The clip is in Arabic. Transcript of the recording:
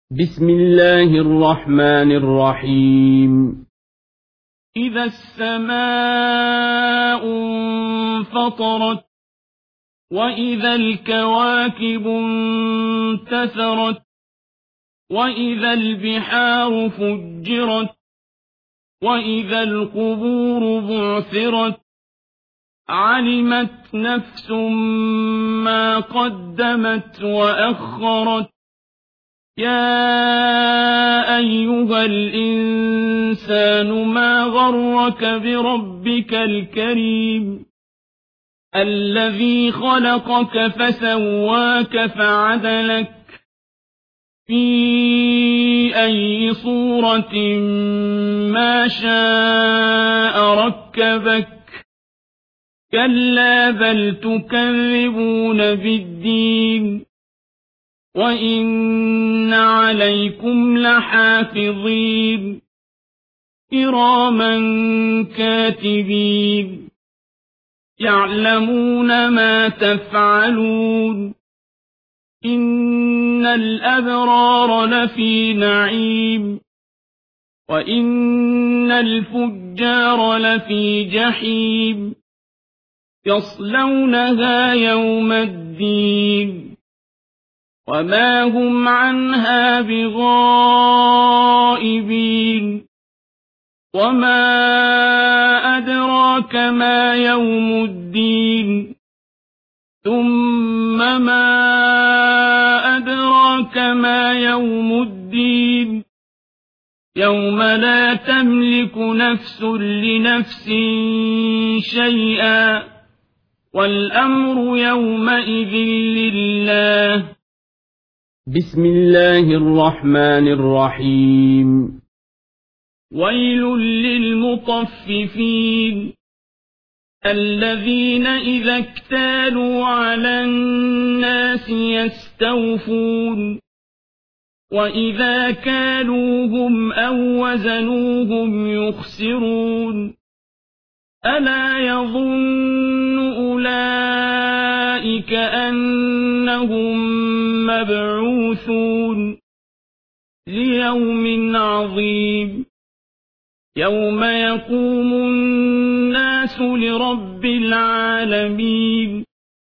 بسم الله الرحمن الرحيم. إذا السماء انفطرت وإذا الكواكب انتثرت وإذا البحار فجرت وإذا القبور بعثرت علمت نفس ما قدمت وأخرت يا أيها الإنسان ما غرك بربك الكريم الذي خلقك فسواك فعدلك في أي صورة ما شاء ركبك كلا بل تكذبون بالدين وإن عليكم لحافظين كراما كاتبين يعلمون ما تفعلون إن الأبرار لفي نعيم وإن الفجار لفي جحيم يصلونها يوم الدين وما هم عنها بغائبين وما أدراك ما يوم الدين ثم ما أدراك ما يوم الدين يوم لا تملك نفس لنفس شيئا والأمر يومئذ لله. بسم الله الرحمن الرحيم. ويل للمطففين الذين إذا اكتالوا على الناس يستوفون وإذا كالوهم أو وزنوهم يخسرون ألا يظن أولئك أنهم مبعوثون ليوم عظيم يوم يقوم الناس لرب العالمين